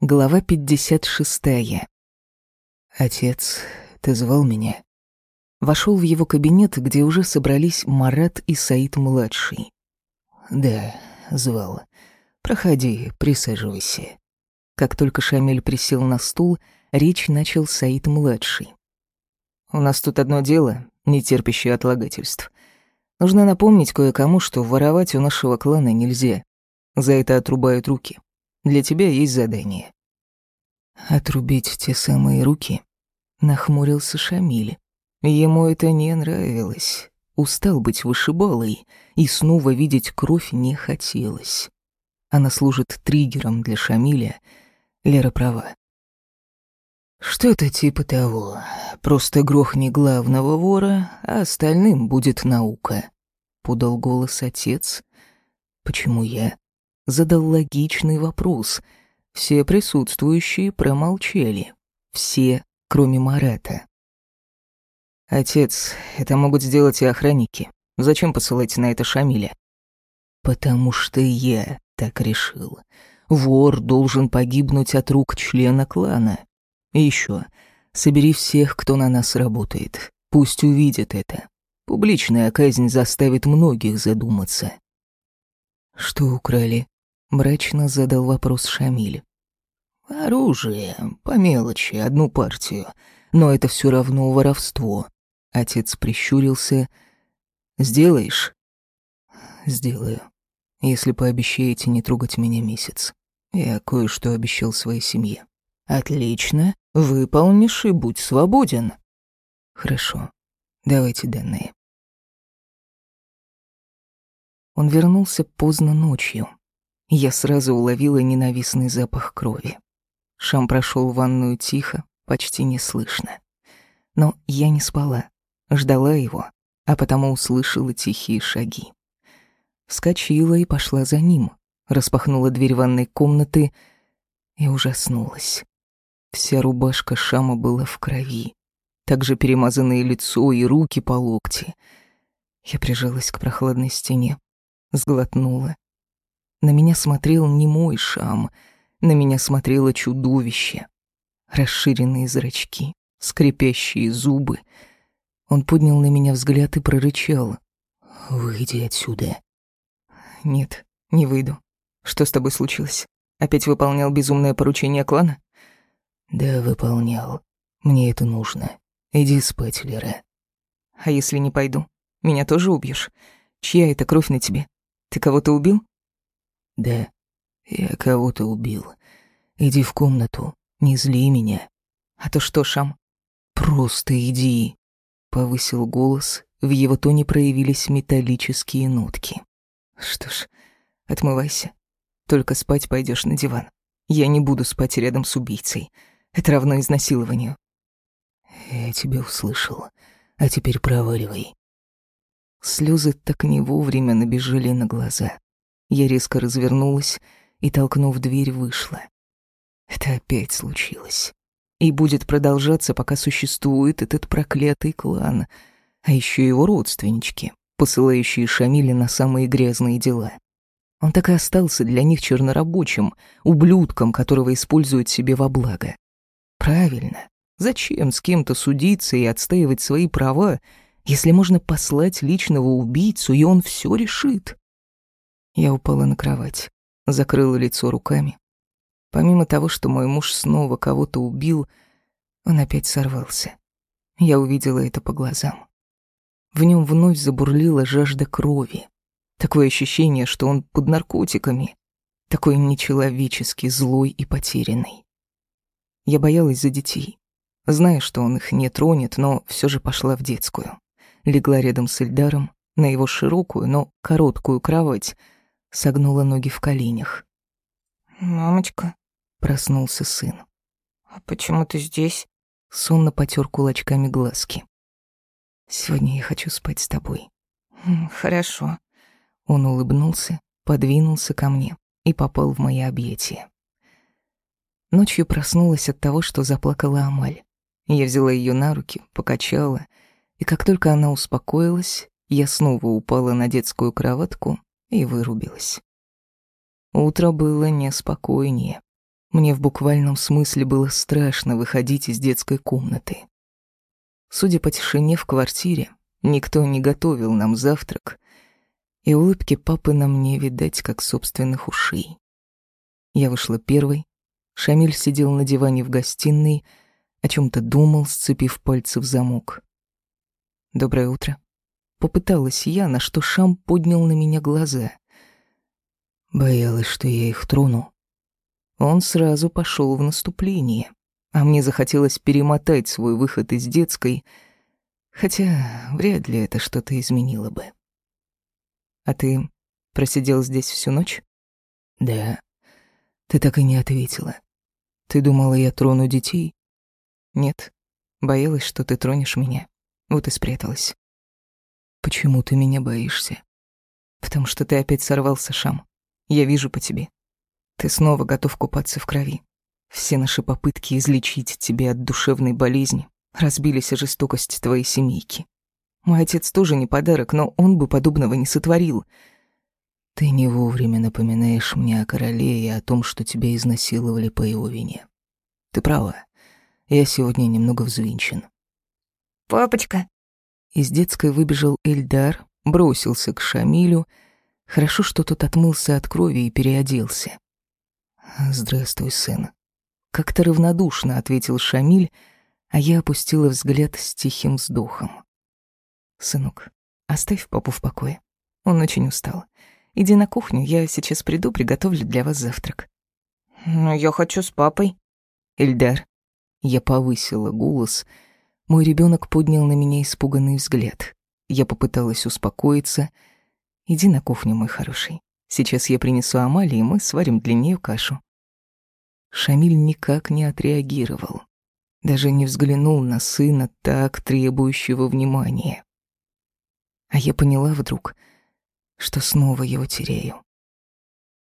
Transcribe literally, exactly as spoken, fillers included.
Глава пятьдесят шестая. «Отец, ты звал меня?» Вошел в его кабинет, где уже собрались Марат и Саид-младший. «Да, звал. Проходи, присаживайся». Как только Шамиль присел на стул, речь начал Саид-младший. «У нас тут одно дело, не терпящее отлагательств. Нужно напомнить кое-кому, что воровать у нашего клана нельзя. За это отрубают руки. Для тебя есть задание». «Отрубить те самые руки?» — нахмурился Шамиль. Ему это не нравилось. Устал быть вышибалой, и снова видеть кровь не хотелось. Она служит триггером для Шамиля. Лера права. «Что-то типа того. Просто грохни главного вора, а остальным будет наука», — подал голос отец. «Почему я?» — задал логичный вопрос. Все присутствующие промолчали. Все, кроме Марата. «Отец, это могут сделать и охранники. Зачем посылать на это Шамиля?» «Потому что я так решил. Вор должен погибнуть от рук члена клана. И еще, собери всех, кто на нас работает. Пусть увидят это. Публичная казнь заставит многих задуматься». «Что украли?» — мрачно задал вопрос Шамиль. «Оружие, по мелочи, одну партию. Но это все равно воровство». Отец прищурился. «Сделаешь?» «Сделаю. Если пообещаете не трогать меня месяц. Я кое-что обещал своей семье». «Отлично. Выполнишь и будь свободен». «Хорошо. Давайте данные». Он вернулся поздно ночью. Я сразу уловила ненавистный запах крови. Шам прошел в ванную тихо, почти неслышно. Но я не спала, ждала его, а потому услышала тихие шаги. Вскочила и пошла за ним, распахнула дверь ванной комнаты и ужаснулась. Вся рубашка Шама была в крови, также перемазанное лицо и руки по локти. Я прижалась к прохладной стене, сглотнула. На меня смотрел не мой Шам, на меня смотрело чудовище. Расширенные зрачки, скрипящие зубы. Он поднял на меня взгляд и прорычал: «Выйди отсюда». «Нет, не выйду. Что с тобой случилось? Опять выполнял безумное поручение клана?» «Да, выполнял. Мне это нужно. Иди спать, Лера». «А если не пойду? Меня тоже убьешь? Чья это кровь на тебе? Ты кого-то убил?» «Да, я кого-то убил. Иди в комнату, не зли меня». «А то что, Шам?» «Просто иди», — повысил голос, в его тоне проявились металлические нотки. «Что ж, отмывайся. Только спать пойдешь на диван. Я не буду спать рядом с убийцей. Это равно изнасилованию». «Я тебя услышал. А теперь проваливай». Слезы так не вовремя набежали на глаза. Я резко развернулась и, толкнув дверь, вышла. Это опять случилось. И будет продолжаться, пока существует этот проклятый клан, а еще его родственнички, посылающие Шамиля на самые грязные дела. Он так и остался для них чернорабочим, ублюдком, которого используют себе во благо. Правильно. Зачем с кем-то судиться и отстаивать свои права, если можно послать личного убийцу, и он все решит? Я упала на кровать, закрыла лицо руками. Помимо того, что мой муж снова кого-то убил, он опять сорвался. Я увидела это по глазам. В нем вновь забурлила жажда крови. Такое ощущение, что он под наркотиками. Такой нечеловечески злой и потерянный. Я боялась за детей. Зная, что он их не тронет, но все же пошла в детскую. Легла рядом с Эльдаром на его широкую, но короткую кровать, согнула ноги в коленях. «Мамочка», — проснулся сын. «а почему ты здесь?» Сонно потер кулачками глазки. «Сегодня я хочу спать с тобой». «Хорошо». Он улыбнулся, подвинулся ко мне и попал в мои объятия. Ночью проснулась от того, что заплакала Амаль. Я взяла ее на руки, покачала, и как только она успокоилась, я снова упала на детскую кроватку и вырубилась. Утро было неспокойнее. Мне в буквальном смысле было страшно выходить из детской комнаты. Судя по тишине в квартире, никто не готовил нам завтрак, и улыбки папы на мне видать, как собственных ушей. Я вышла первой. Шамиль сидел на диване в гостиной, о чем-то думал, сцепив пальцы в замок. «Доброе утро». Попыталась я, на что Шам поднял на меня глаза. Боялась, что я их трону. Он сразу пошел в наступление, а мне захотелось перемотать свой выход из детской, хотя вряд ли это что-то изменило бы. «А ты просидел здесь всю ночь?» «Да. Ты так и не ответила. Ты думала, я трону детей?» «Нет. Боялась, что ты тронешь меня. Вот и спряталась». «Почему ты меня боишься?» «Потому что ты опять сорвался, Шам. Я вижу по тебе. Ты снова готов купаться в крови. Все наши попытки излечить тебя от душевной болезни разбились о жестокости твоей семейки. Мой отец тоже не подарок, но он бы подобного не сотворил». «Ты не вовремя напоминаешь мне о короле и о том, что тебя изнасиловали по его вине. Ты права, я сегодня немного взвинчен». «Папочка!» Из детской выбежал Эльдар, бросился к Шамилю. Хорошо, что тот отмылся от крови и переоделся. «Здравствуй, сын». Как-то равнодушно ответил Шамиль, а я опустила взгляд с тихим вздохом. «Сынок, оставь папу в покое. Он очень устал. Иди на кухню, я сейчас приду, приготовлю для вас завтрак». «Но я хочу с папой». «Эльдар». Я повысила голос. Мой ребенок поднял на меня испуганный взгляд. Я попыталась успокоиться. «Иди на кухню, мой хороший. Сейчас я принесу Амали, и мы сварим для нее кашу». Шамиль никак не отреагировал. Даже не взглянул на сына, так требующего внимания. А я поняла вдруг, что снова его теряю.